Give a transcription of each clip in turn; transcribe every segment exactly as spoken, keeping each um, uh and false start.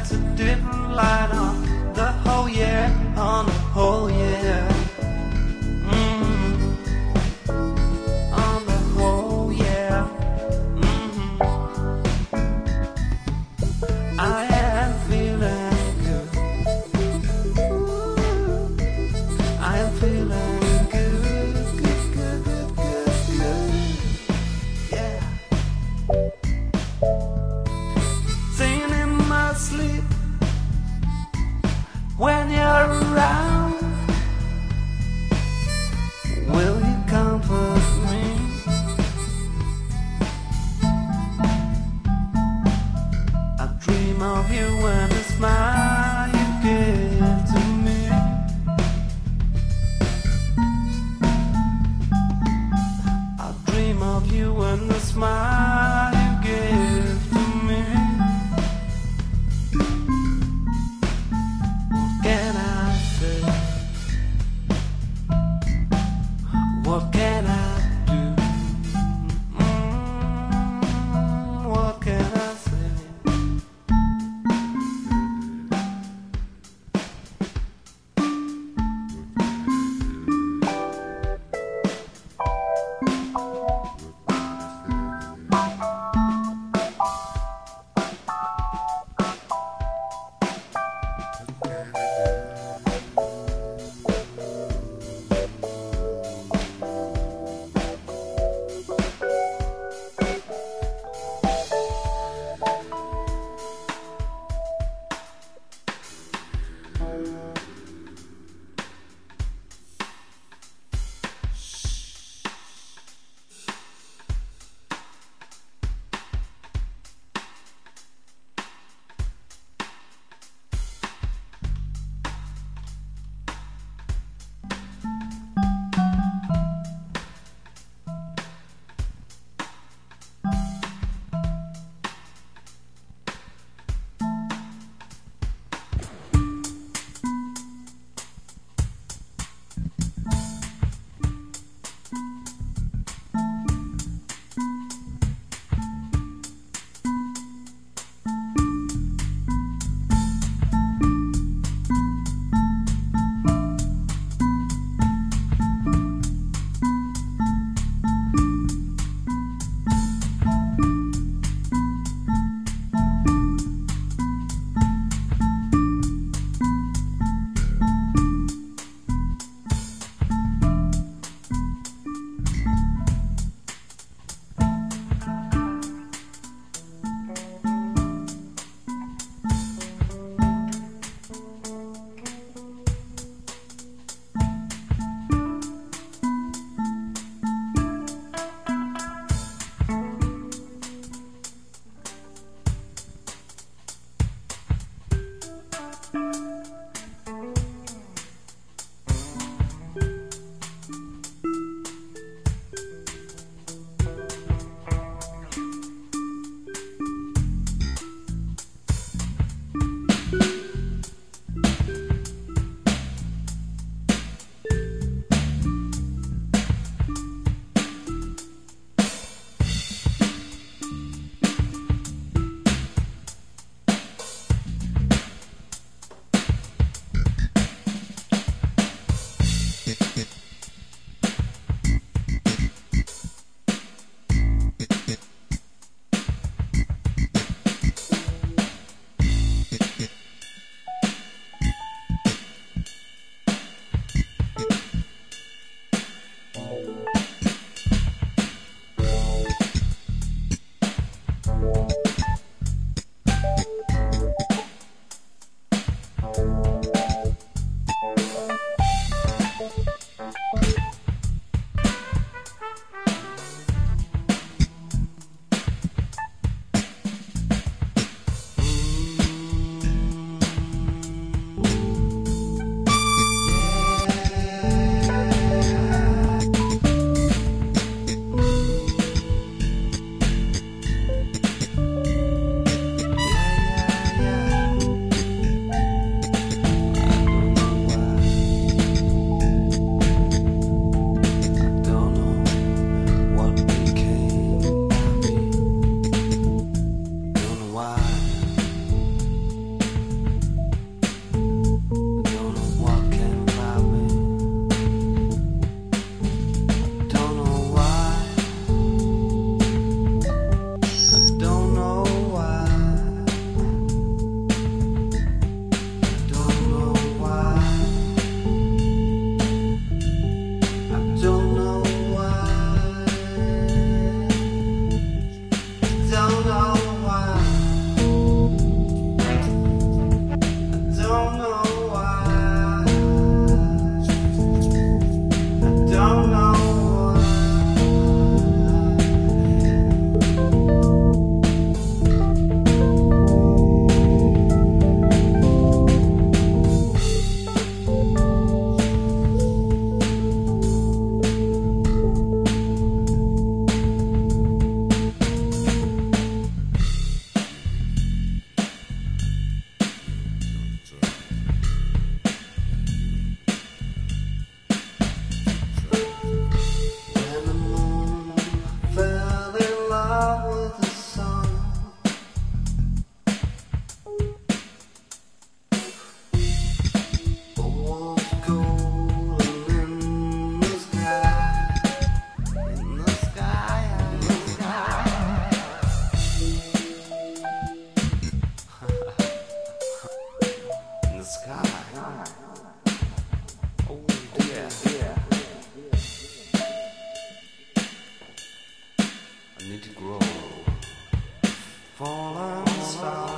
shines a different light on the whole year, on the whole year. Mm-hmm. On the whole year. Mm-hmm. I am feeling good. I am feeling good, good, good, good, good, good. Yeah. Singing in my sleep when you're around. Will you comfort me? I dream of you and the smile you give to me. I dream of you and the smile you give to me. What can I say? What can I do? Mm, what can I say? falling star.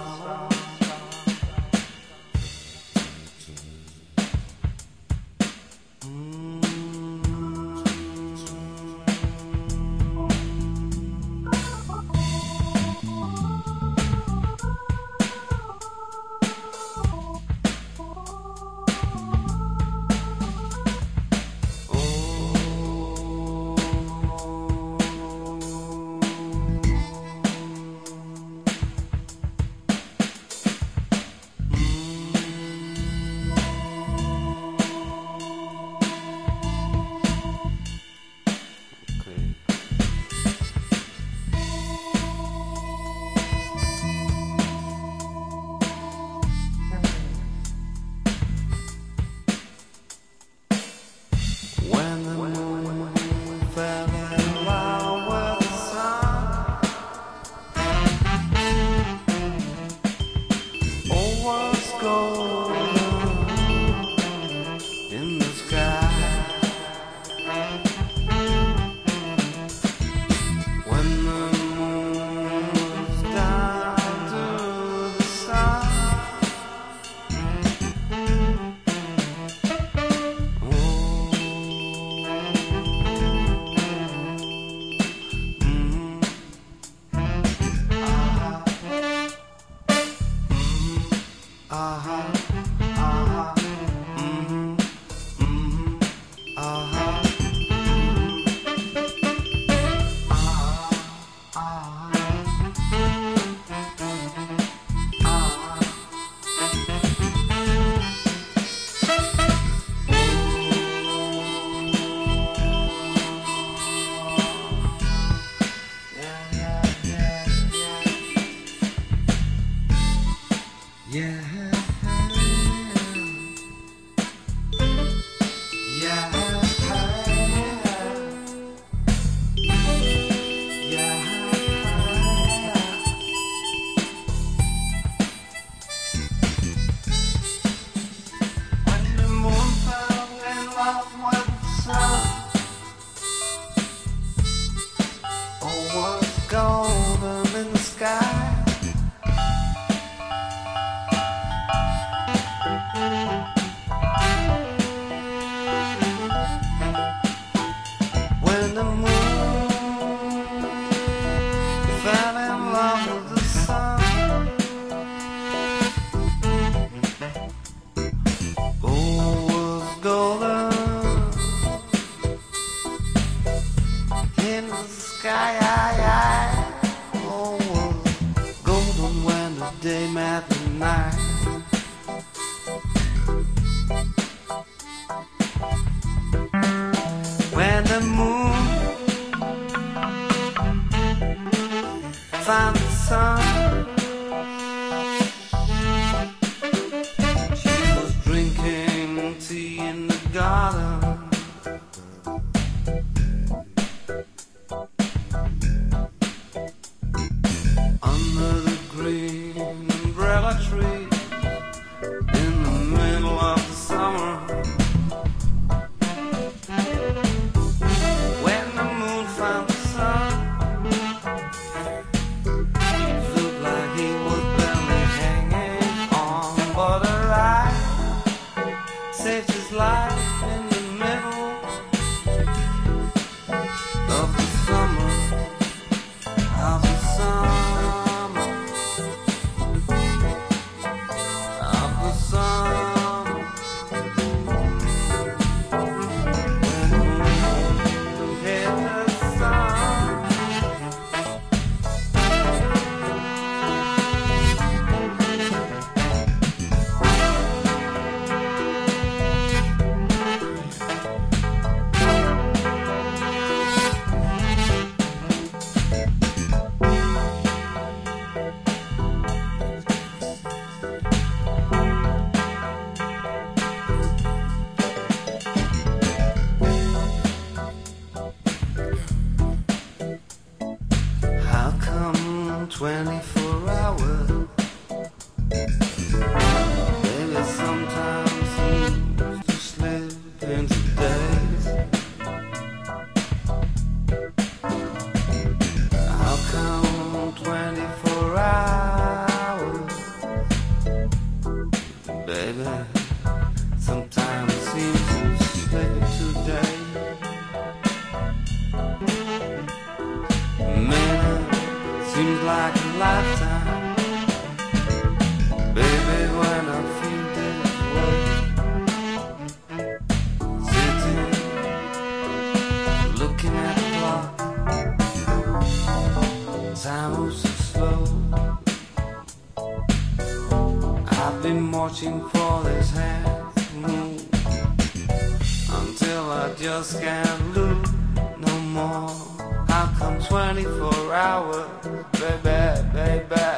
I've been watching for this hand move until I just can't look no more. How come twenty-four hours, baby, baby?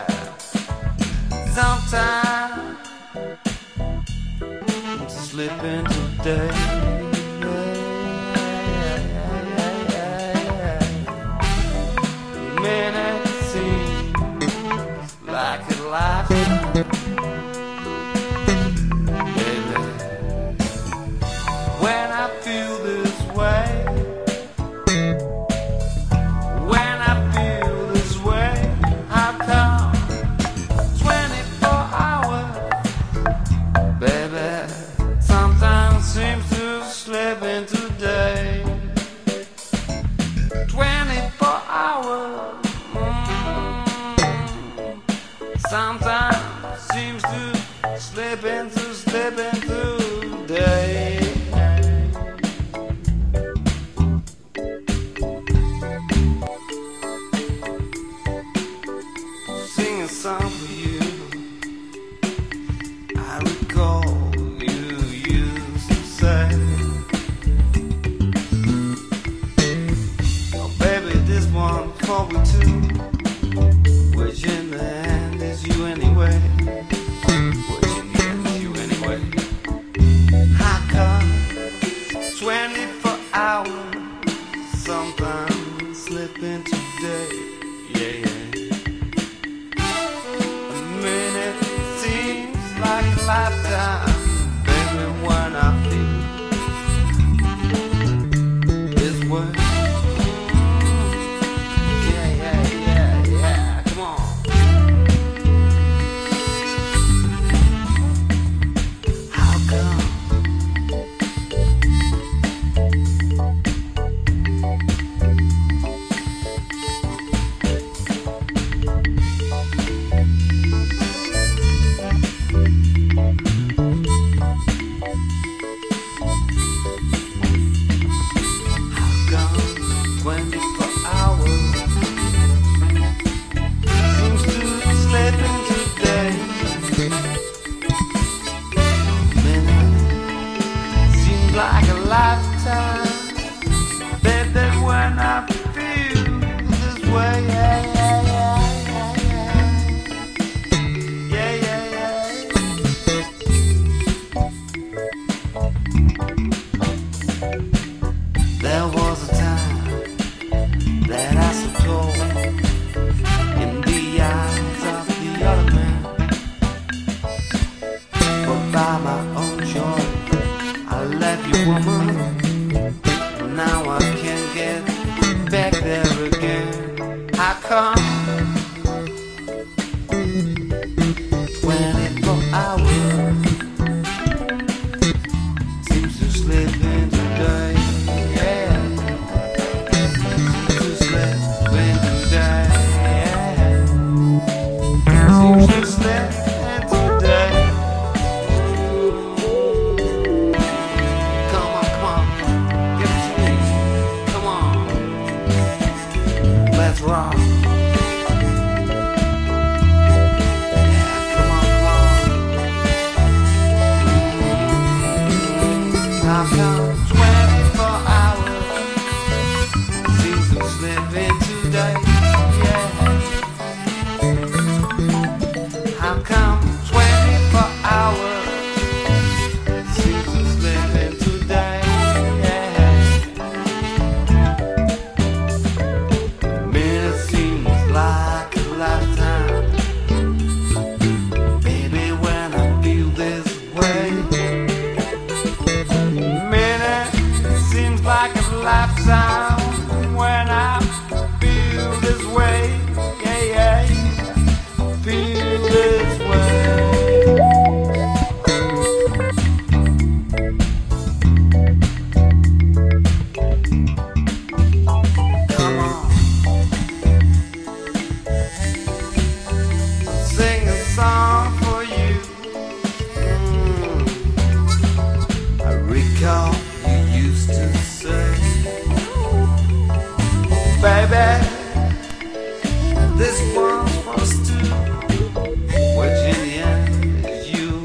Sometimes I'm slipping today. Minute seems like a lifetime, baby. When I feel this way, when I feel this way, how come twenty-four hours, baby? Sometimes seems to slip into day. Twenty-four hours. Sometimes seems to slip into, slip into day. Sing a song for you. I recall you used to say, oh baby, this one for we two, which in the end is you anyway. Which in the end is you anyway. How come twenty-four hours sometimes slip into day? Yeah, yeah. A minute seems like a lifetime, baby, when I feel this way. twenty-four hours seems to slip into day. Minute seems like a lifetime, baby, when I feel this way. Yeah, yeah, yeah, yeah, yeah, yeah, yeah. There was a time that I so told in the eyes of the other man, but by my own choice I left you, woman. Now I can't get back there again. How come twenty-four hours seems to slip into day? Rock. Yeah, come on, come on. How come twenty-four hours seems to slip into day? Yeah. How come twenty-four hours seems to slip into day? Like a lifetime, baby, when I feel this way. Minute seems like a lifetime when I feel this way. Yeah, yeah, feel this way. Come on. Sing a song for you. Mm. I recall you used to say, baby, this one's for us two, which in the end is you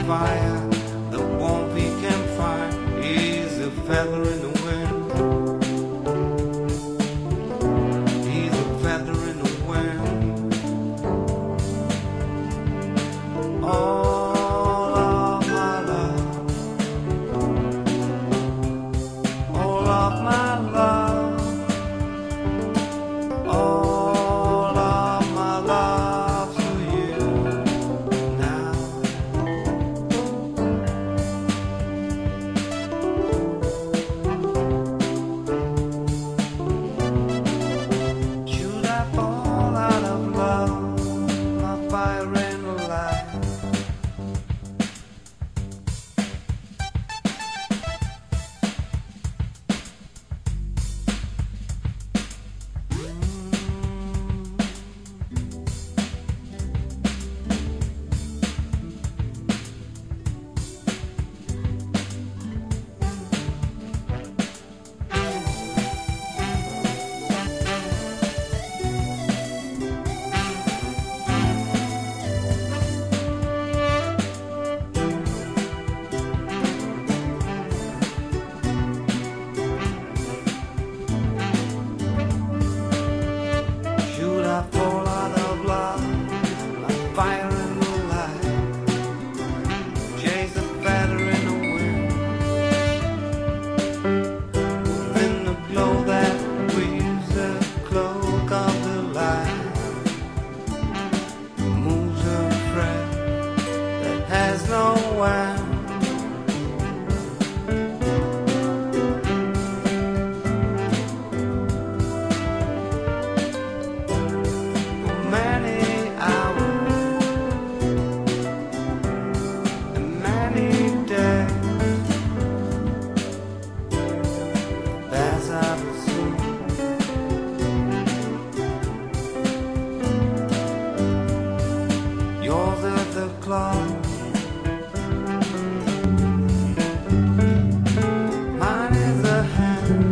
fire, the warmth we can find is a feather in the wind. He's a feather in the wind. All of my love, all of my love, all of my love to you now. Should I fall out of love, my fire and the light? Should I fall out of love, like fire in the light? Chase the feather in the wind, in the glow that weaves the cloak of the light, moves a thread that has no end. Many hours and many days pass out soon. Yours is the clock, mine is the hand.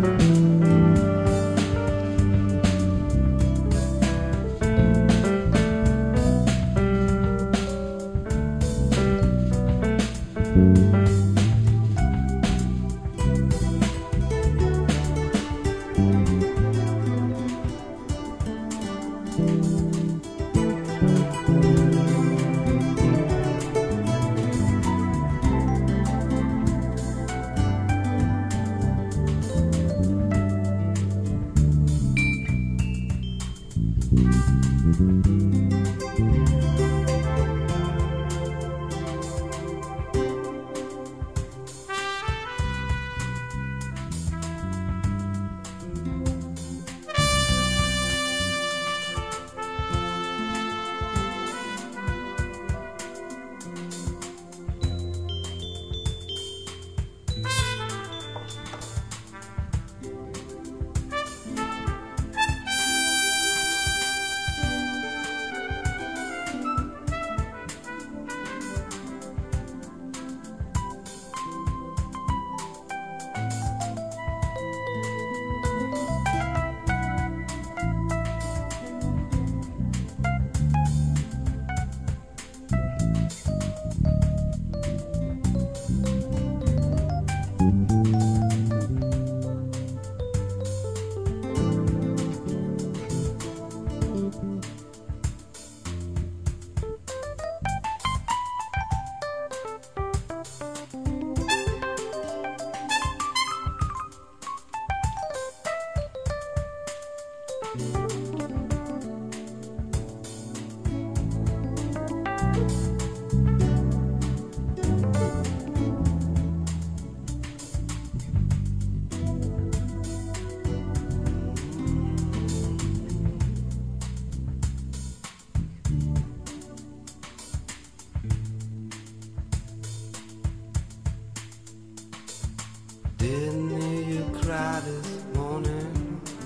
Didn't hear you cry this morning,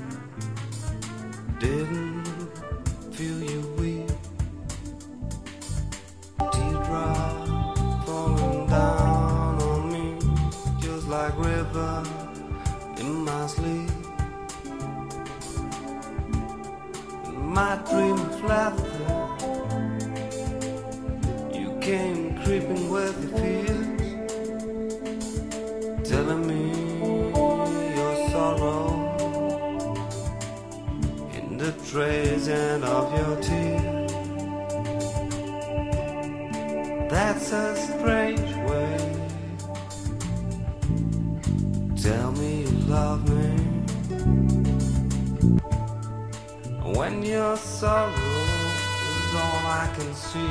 didn't feel you weep. Teardrop falling down on me, just like river in my sleep. In my dream of laughter, you came creeping with your fears, telling me your sorrow in the trace and of your tears. That's a strange way. Tell me you love me when your sorrow is all I can see.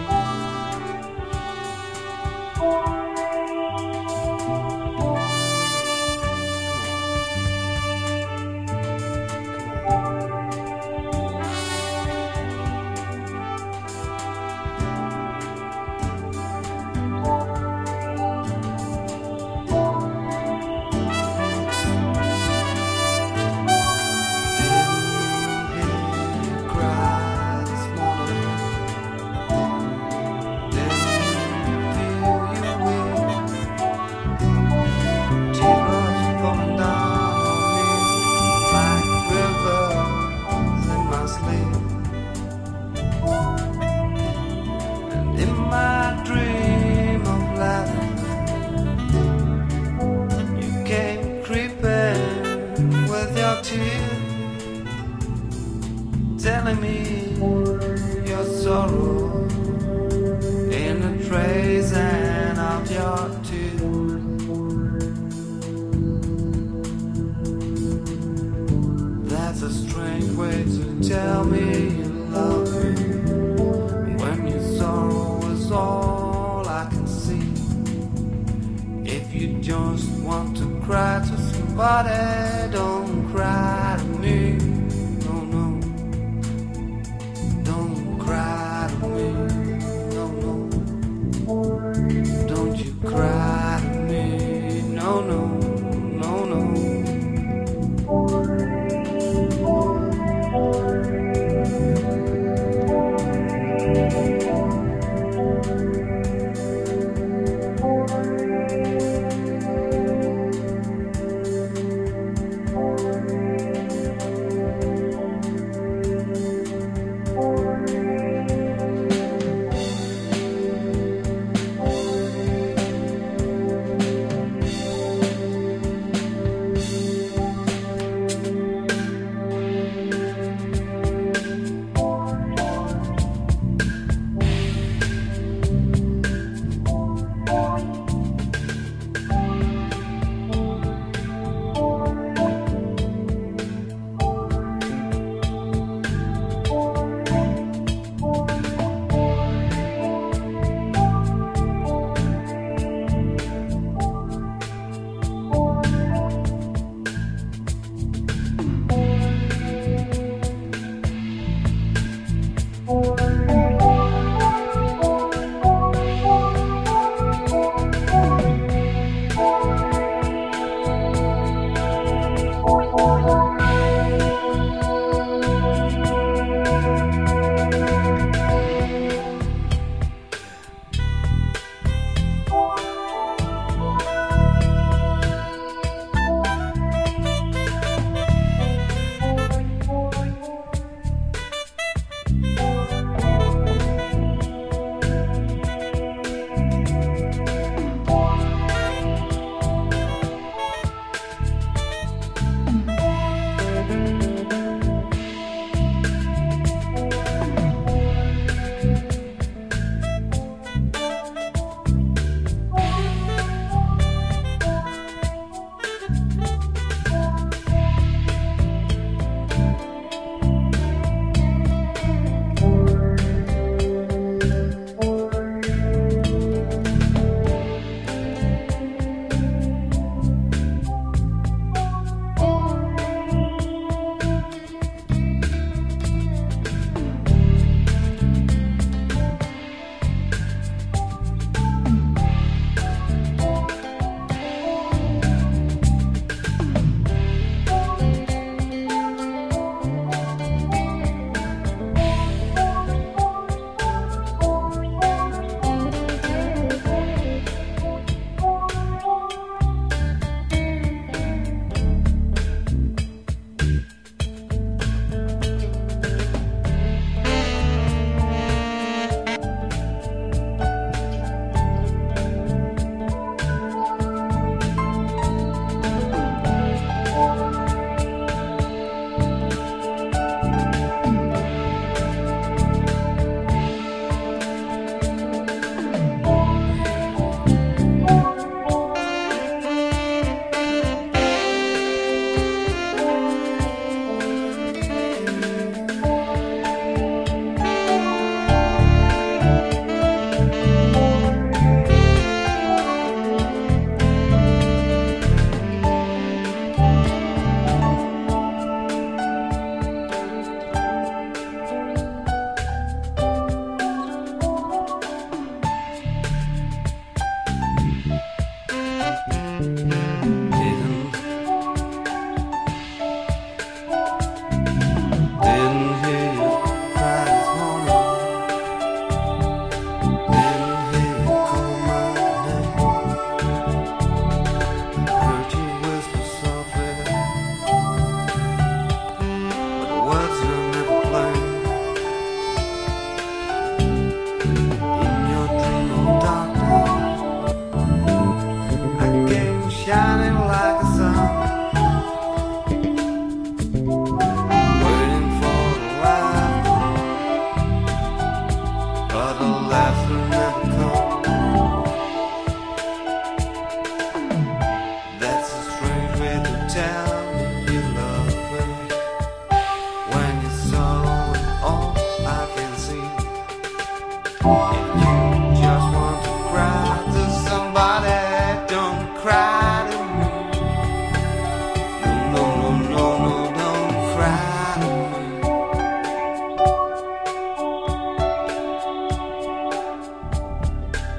Telling me your sorrow in the trace and of your tears. That's a strange way to tell me you love me when your sorrow is all I can see. If you just want to cry to somebody, don't cry to me. Cry to me, no, no, no, no.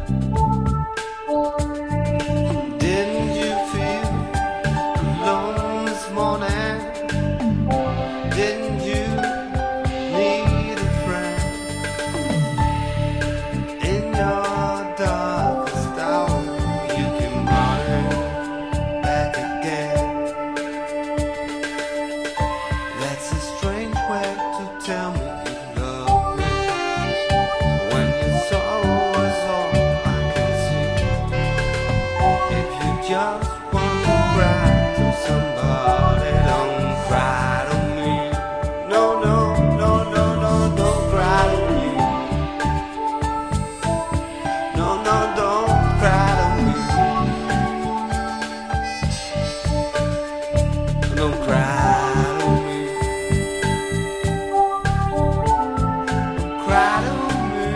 Didn't you feel alone this morning? Didn't you need a friend in your darkest hour? You can run it back again. That's a strange way to tell me you love me, when your sorrow is all I can see. If you just want to cry to somebody, don't cry to me. No, no, no, no, no, don't cry to me. No, no, don't cry to me. Don't cry to me. Cry to me.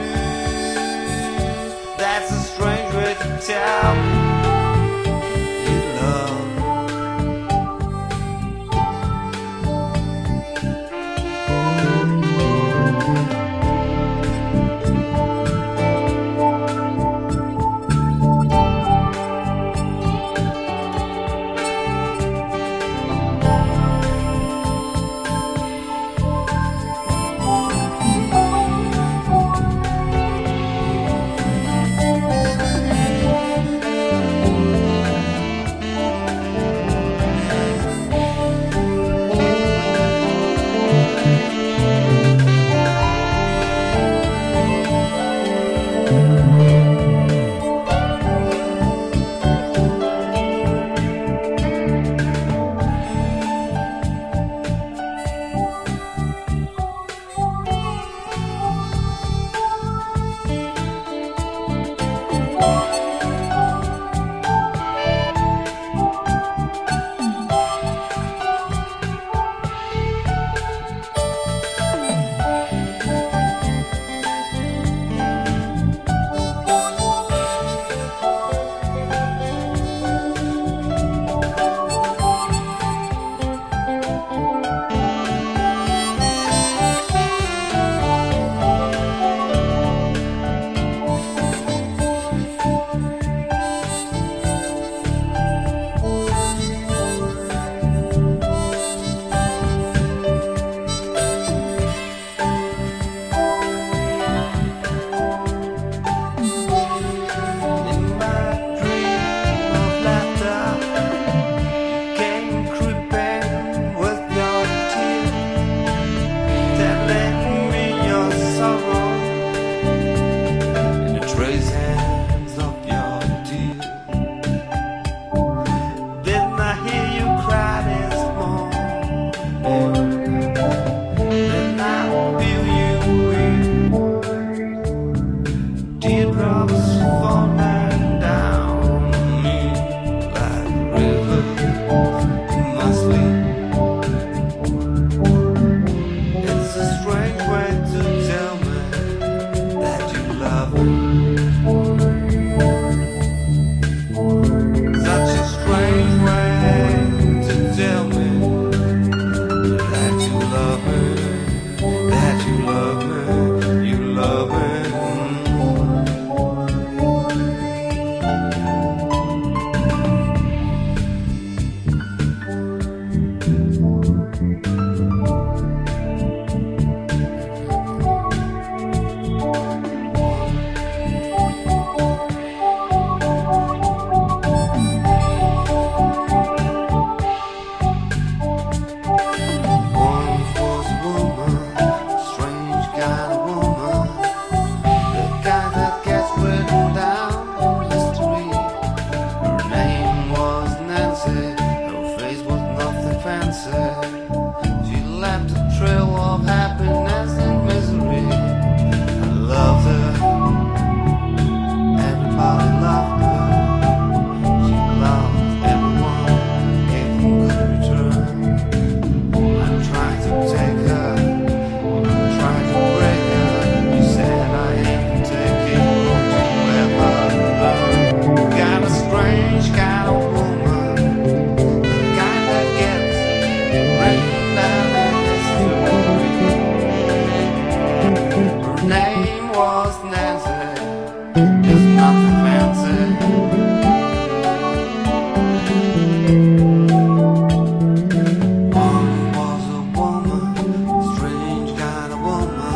That's a strange way to tell me you love me. It's nothing fancy. One was a woman, strange kind of woman.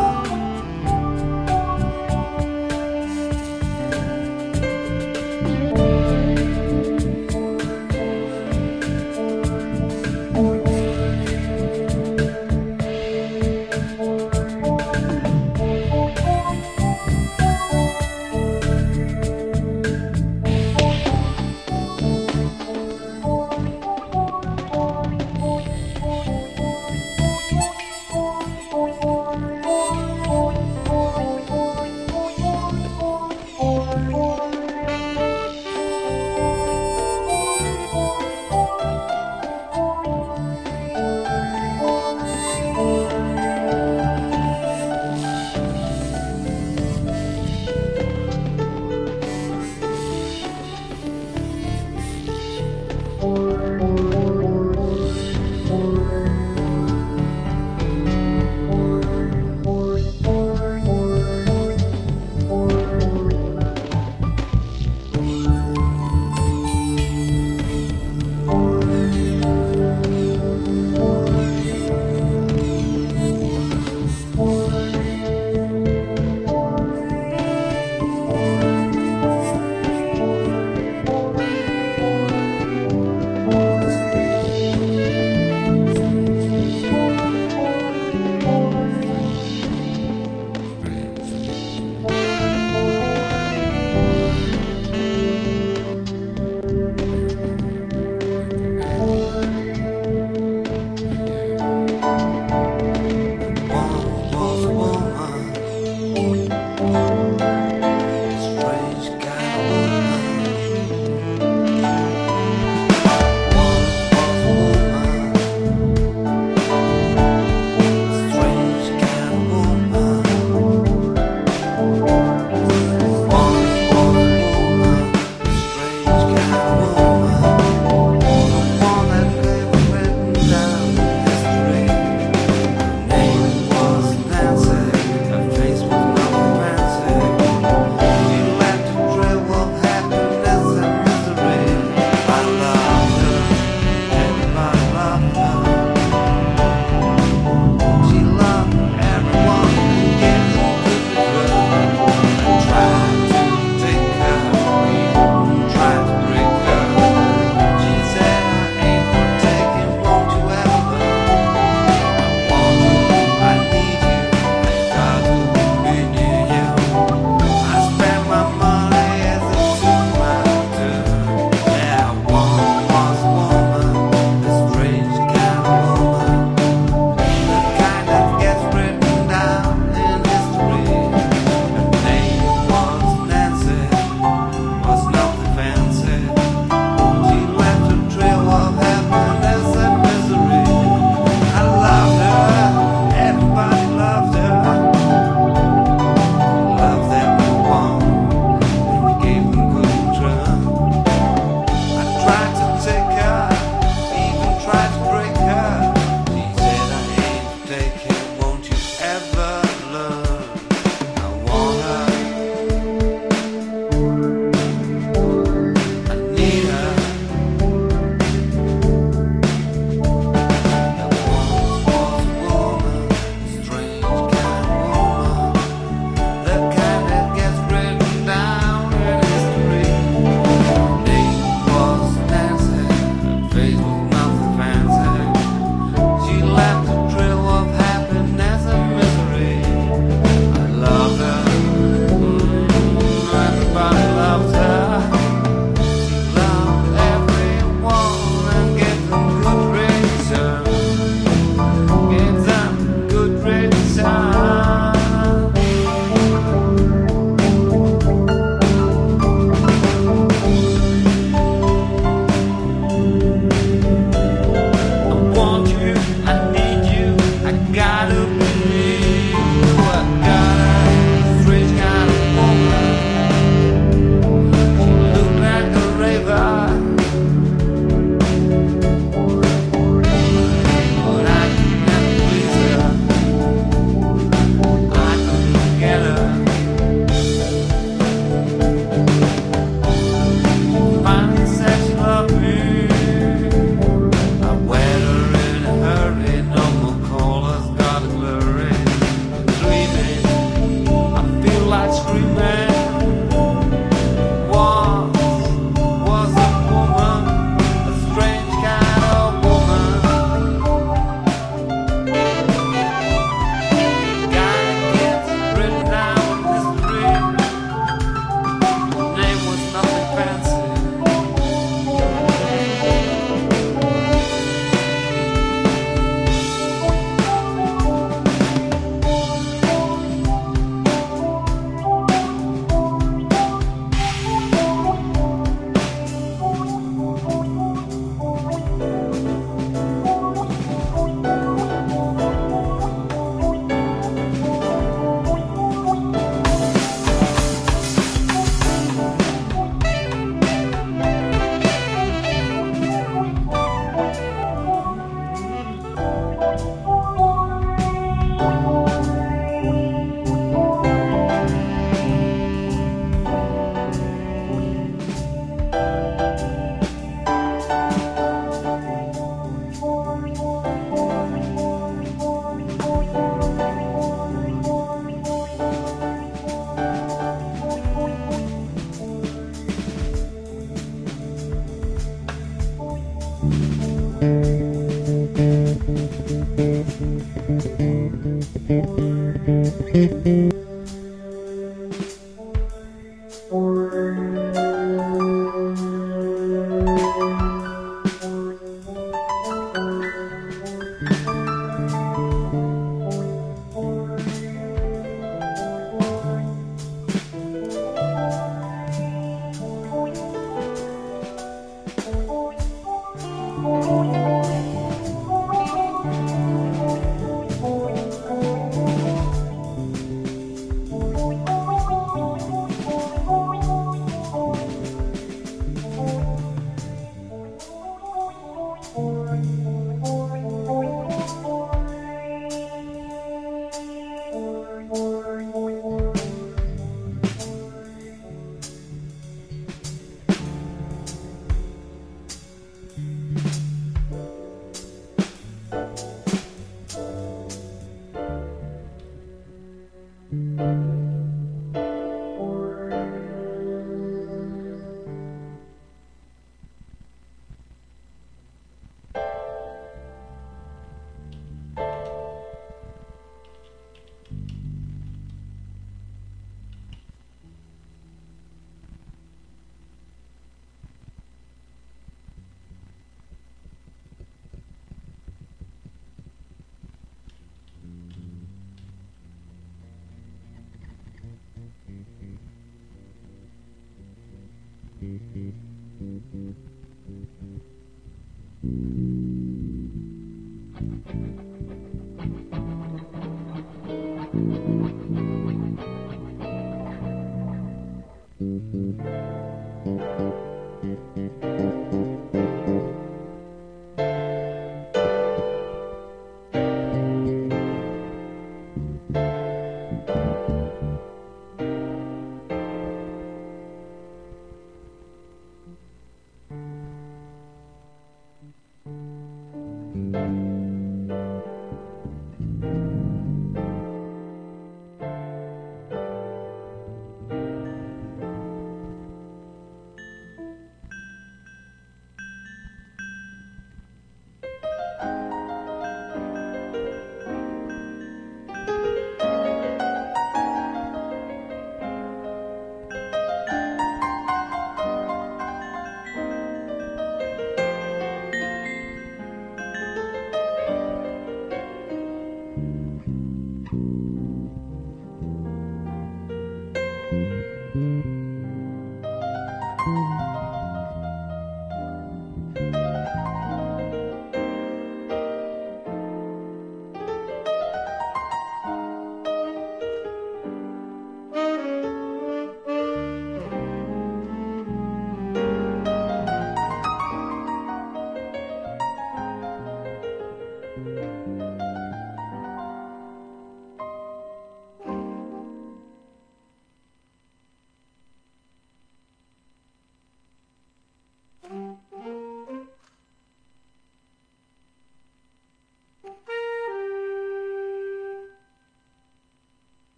Thank you.